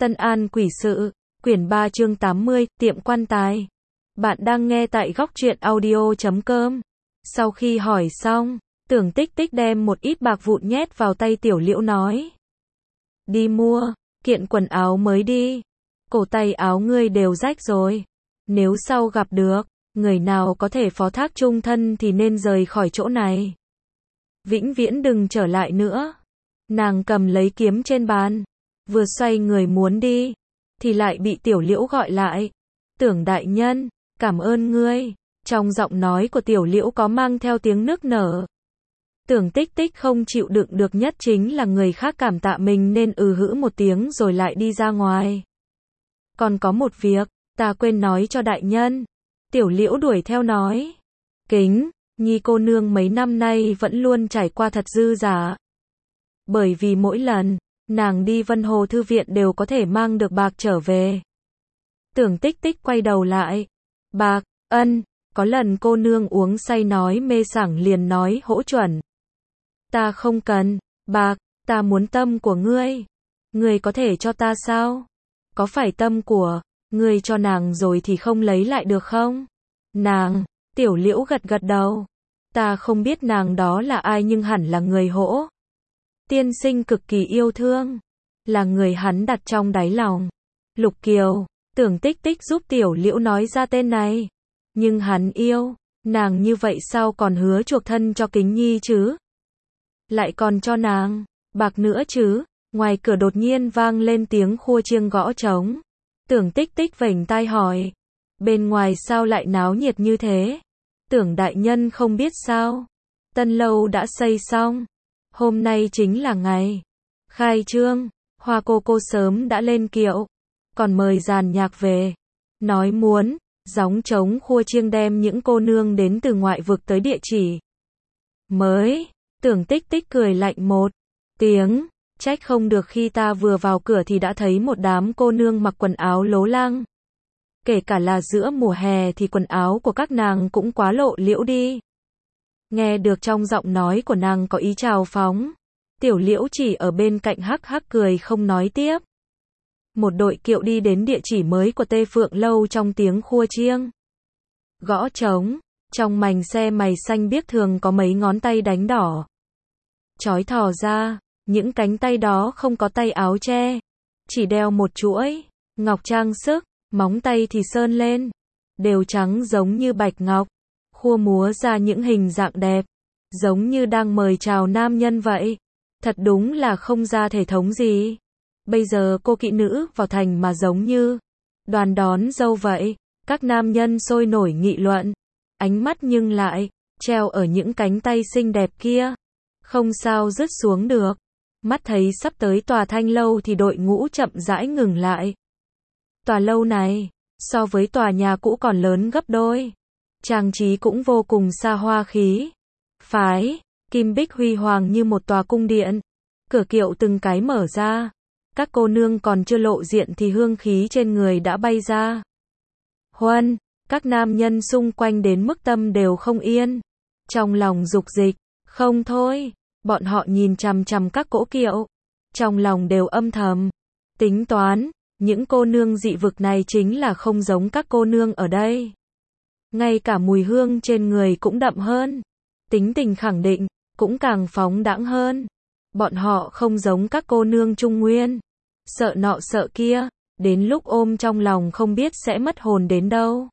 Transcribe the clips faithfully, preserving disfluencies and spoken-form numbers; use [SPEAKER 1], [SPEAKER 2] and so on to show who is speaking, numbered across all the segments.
[SPEAKER 1] Tân An Quỷ Sự, quyển ba chương tám mươi, tiệm quan tài. Bạn đang nghe tại góc truyện audio chấm com. Sau khi hỏi xong, Tưởng Tích Tích đem một ít bạc vụn nhét vào tay Tiểu Liễu nói. Đi mua, kiện quần áo mới đi. Cổ tay áo ngươi đều rách rồi. Nếu sau gặp được, người nào có thể phó thác chung thân thì nên rời khỏi chỗ này. Vĩnh viễn đừng trở lại nữa. Nàng cầm lấy kiếm trên bàn. Vừa xoay người muốn đi, thì lại bị Tiểu Liễu gọi lại. Tưởng đại nhân, cảm ơn ngươi. Trong giọng nói của Tiểu Liễu có mang theo tiếng nức nở. Tưởng Tích Tích không chịu đựng được nhất chính là người khác cảm tạ mình nên ừ hữ một tiếng rồi lại đi ra ngoài. Còn có một việc, ta quên nói cho đại nhân. Tiểu Liễu đuổi theo nói. Kính, Nhi cô nương mấy năm nay vẫn luôn trải qua thật dư dả. Bởi vì mỗi lần nàng đi Vân Hồ Thư Viện đều có thể mang được bạc trở về. Tưởng Tích Tích quay đầu lại. Bạc, ân, có lần cô nương uống say nói mê sảng liền nói hỗ chuẩn. Ta không cần, bạc, ta muốn tâm của ngươi. Ngươi có thể cho ta sao? Có phải tâm của ngươi cho nàng rồi thì không lấy lại được không? Nàng, Tiểu Liễu gật gật đầu. Ta không biết nàng đó là ai nhưng hẳn là người Hỗ tiên sinh cực kỳ yêu thương, là người hắn đặt trong đáy lòng. Lục Kiều, Tưởng Tích Tích giúp Tiểu Liễu nói ra tên này. Nhưng hắn yêu nàng như vậy sao còn hứa chuộc thân cho Kính Nhi chứ? Lại còn cho nàng bạc nữa chứ? Ngoài cửa đột nhiên vang lên tiếng khua chiêng gõ trống. Tưởng Tích Tích vểnh tai hỏi, bên ngoài sao lại náo nhiệt như thế? Tưởng đại nhân không biết sao? Tân lâu đã xây xong. Hôm nay chính là ngày khai trương. Hoa cô cô sớm đã lên kiệu, còn mời dàn nhạc về. Nói muốn gióng trống khua chiêng đem những cô nương đến từ ngoại vực tới địa chỉ mới. Tưởng Tích Tích cười lạnh một tiếng, trách không được khi ta vừa vào cửa thì đã thấy một đám cô nương mặc quần áo lố lăng. Kể cả là giữa mùa hè thì quần áo của các nàng cũng quá lộ liễu đi. Nghe được trong giọng nói của nàng có ý trào phóng. Tiểu Liễu chỉ ở bên cạnh hắc hắc cười không nói tiếp. Một đội kiệu đi đến địa chỉ mới của Tê Phượng Lâu trong tiếng khua chiêng gõ trống. Trong mành xe mày xanh biếc thường có mấy ngón tay đánh đỏ chói thò ra. Những cánh tay đó không có tay áo che, chỉ đeo một chuỗi ngọc trang sức. Móng tay thì sơn lên, đều trắng giống như bạch ngọc. Khua múa ra những hình dạng đẹp, giống như đang mời chào nam nhân vậy. Thật đúng là không ra thể thống gì. Bây giờ cô kỵ nữ vào thành mà giống như đoàn đón dâu vậy. Các nam nhân sôi nổi nghị luận, ánh mắt nhưng lại treo ở những cánh tay xinh đẹp kia, không sao dứt xuống được. Mắt thấy sắp tới tòa Thanh lâu thì đội ngũ chậm rãi ngừng lại. Tòa lâu này so với tòa nhà cũ còn lớn gấp đôi. Trang trí cũng vô cùng xa hoa khí phái, kim bích huy hoàng như một tòa cung điện. Cửa kiệu từng cái mở ra. Các cô nương còn chưa lộ diện thì hương khí trên người đã bay ra. Huân, các nam nhân xung quanh đến mức tâm đều không yên. Trong lòng dục dịch, không thôi. Bọn họ nhìn chằm chằm các cỗ kiệu. Trong lòng đều âm thầm tính toán, những cô nương dị vực này chính là không giống các cô nương ở đây. Ngay cả mùi hương trên người cũng đậm hơn. Tính tình khẳng định, cũng càng phóng đãng hơn. Bọn họ không giống các cô nương Trung Nguyên. Sợ nọ sợ kia, đến lúc ôm trong lòng không biết sẽ mất hồn đến đâu.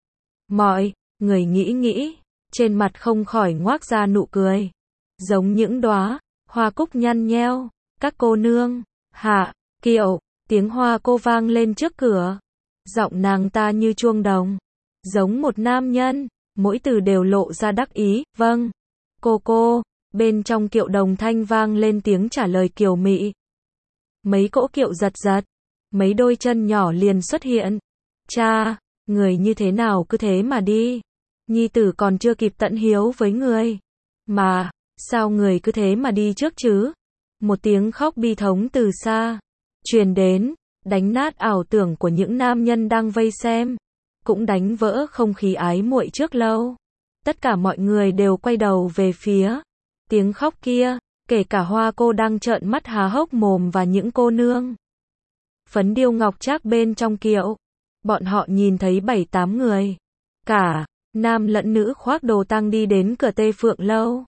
[SPEAKER 1] Mọi người nghĩ nghĩ, trên mặt không khỏi ngoác ra nụ cười. Giống những đóa hoa cúc nhăn nheo. Các cô nương hạ kiệu, tiếng hoa cô vang lên trước cửa. Giọng nàng ta như chuông đồng, giống một nam nhân, mỗi từ đều lộ ra đắc ý. Vâng, cô cô. Bên trong kiệu đồng thanh vang lên tiếng trả lời kiều mị. Mấy cỗ kiệu giật giật, mấy đôi chân nhỏ liền xuất hiện. Cha, người như thế nào cứ thế mà đi. Nhi tử còn chưa kịp tận hiếu với người mà, sao người cứ thế mà đi trước chứ? Một tiếng khóc bi thống từ xa truyền đến, đánh nát ảo tưởng của những nam nhân đang vây xem, cũng đánh vỡ không khí ái muội trước lâu. Tất cả mọi người đều quay đầu về phía tiếng khóc kia, kể cả Hoa cô đang trợn mắt há hốc mồm và những cô nương phấn điêu ngọc trác bên trong kiệu. Bọn họ nhìn thấy bảy tám người. Cả, nam lẫn nữ khoác đồ tang đi đến cửa Tê Phượng Lâu.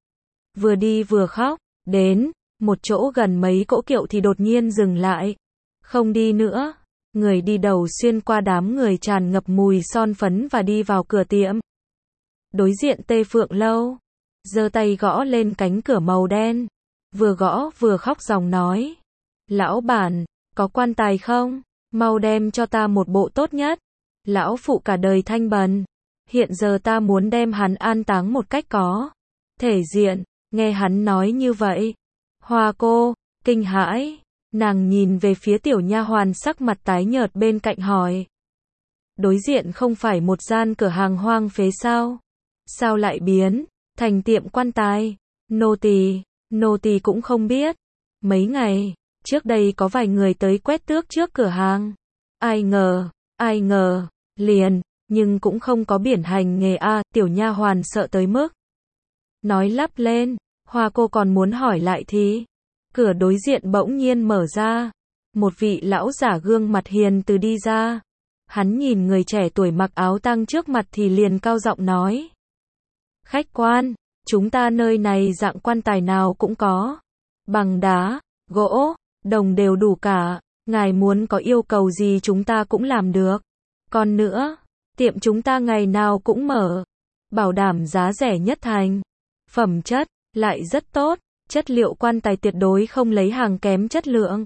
[SPEAKER 1] Vừa đi vừa khóc, đến một chỗ gần mấy cỗ kiệu thì đột nhiên dừng lại. Không đi nữa. Người đi đầu xuyên qua đám người tràn ngập mùi son phấn và đi vào cửa tiệm. Đối diện Tê Phượng Lâu. Giơ tay gõ lên cánh cửa màu đen. Vừa gõ vừa khóc ròng nói. Lão bản, có quan tài không? Mau đem cho ta một bộ tốt nhất. Lão phụ cả đời thanh bần. Hiện giờ ta muốn đem hắn an táng một cách có thể diện. Nghe hắn nói như vậy. Hoa cô, kinh hãi. Nàng nhìn về phía tiểu nha hoàn sắc mặt tái nhợt bên cạnh hỏi. Đối diện không phải một gian cửa hàng hoang phế sao? Sao lại biến thành tiệm quan tài? Nô tỳ, nô tỳ cũng không biết. Mấy ngày trước đây có vài người tới quét tước trước cửa hàng. Ai ngờ, ai ngờ, liền, nhưng cũng không có biển hành nghề a, tiểu nha hoàn sợ tới mức nói lắp lên. Hoa cô còn muốn hỏi lại thì cửa đối diện bỗng nhiên mở ra. Một vị lão giả gương mặt hiền từ đi ra. Hắn nhìn người trẻ tuổi mặc áo tang trước mặt thì liền cao giọng nói. Khách quan, chúng ta nơi này dạng quan tài nào cũng có. Bằng đá, gỗ, đồng đều đủ cả. Ngài muốn có yêu cầu gì chúng ta cũng làm được. Còn nữa, tiệm chúng ta ngày nào cũng mở. Bảo đảm giá rẻ nhất thành. Phẩm chất lại rất tốt. Chất liệu quan tài tuyệt đối không lấy hàng kém chất lượng.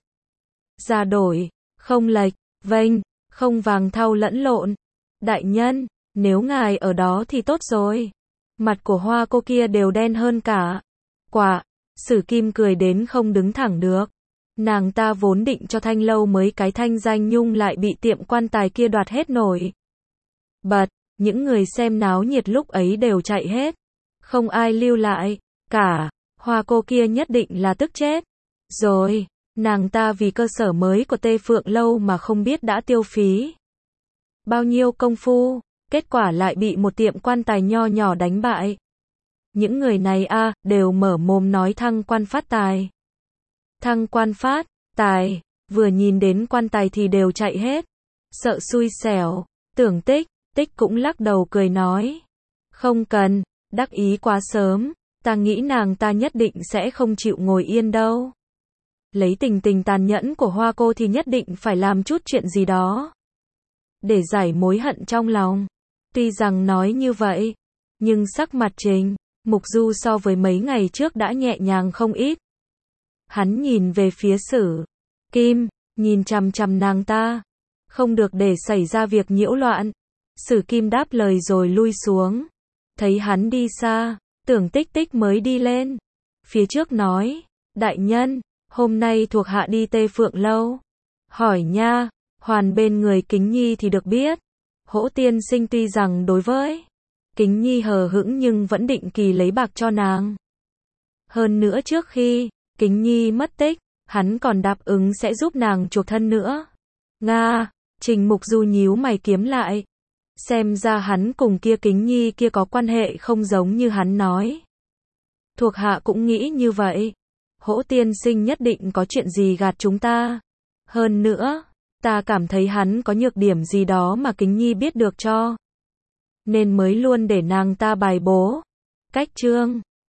[SPEAKER 1] Giá đổi, không lệch, vênh, không vàng thau lẫn lộn. Đại nhân, nếu ngài ở đó thì tốt rồi. Mặt của hoa cô kia đều đen hơn cả. Quả, Sử Kim cười đến không đứng thẳng được. Nàng ta vốn định cho Thanh Lâu mấy cái thanh danh nhung lại bị tiệm quan tài kia đoạt hết nổi. Bật, những người xem náo nhiệt lúc ấy đều chạy hết. Không ai lưu lại, cả. Hoa cô kia nhất định là tức chết. Rồi, nàng ta vì cơ sở mới của Tê Phượng Lâu mà không biết đã tiêu phí bao nhiêu công phu, kết quả lại bị một tiệm quan tài nho nhỏ đánh bại. Những người này a à, đều mở mồm nói thăng quan phát tài. Thăng quan phát tài, vừa nhìn đến quan tài thì đều chạy hết. Sợ xui xẻo, Tưởng Tích, Tích cũng lắc đầu cười nói. Không cần, đắc ý quá sớm. Ta nghĩ nàng ta nhất định sẽ không chịu ngồi yên đâu. Lấy tình tình tàn nhẫn của hoa cô thì nhất định phải làm chút chuyện gì đó. Để giải mối hận trong lòng. Tuy rằng nói như vậy, nhưng sắc mặt Trình Mục Du so với mấy ngày trước đã nhẹ nhàng không ít. Hắn nhìn về phía Sử Kim, nhìn chằm chằm nàng ta. Không được để xảy ra việc nhiễu loạn. Sử Kim đáp lời rồi lui xuống. Thấy hắn đi xa. Tưởng Tích Tích mới đi lên. Phía trước nói, đại nhân, hôm nay thuộc hạ đi Tê Phượng Lâu. Hỏi nha, hoàn bên người Kính Nhi thì được biết. Hỗ tiên sinh tuy rằng đối với Kính Nhi hờ hững nhưng vẫn định kỳ lấy bạc cho nàng. Hơn nữa trước khi Kính Nhi mất tích, hắn còn đáp ứng sẽ giúp nàng chuộc thân nữa. Nga, Trình Mục Du nhíu mày kiếm lại. Xem ra hắn cùng kia Kính Nhi kia có quan hệ không giống như hắn nói. Thuộc hạ cũng nghĩ như vậy. Hỗ tiên sinh nhất định có chuyện gì gạt chúng ta. Hơn nữa, ta cảm thấy hắn có nhược điểm gì đó mà Kính Nhi biết được cho. Nên mới luôn để nàng ta bài bố. Cách trương.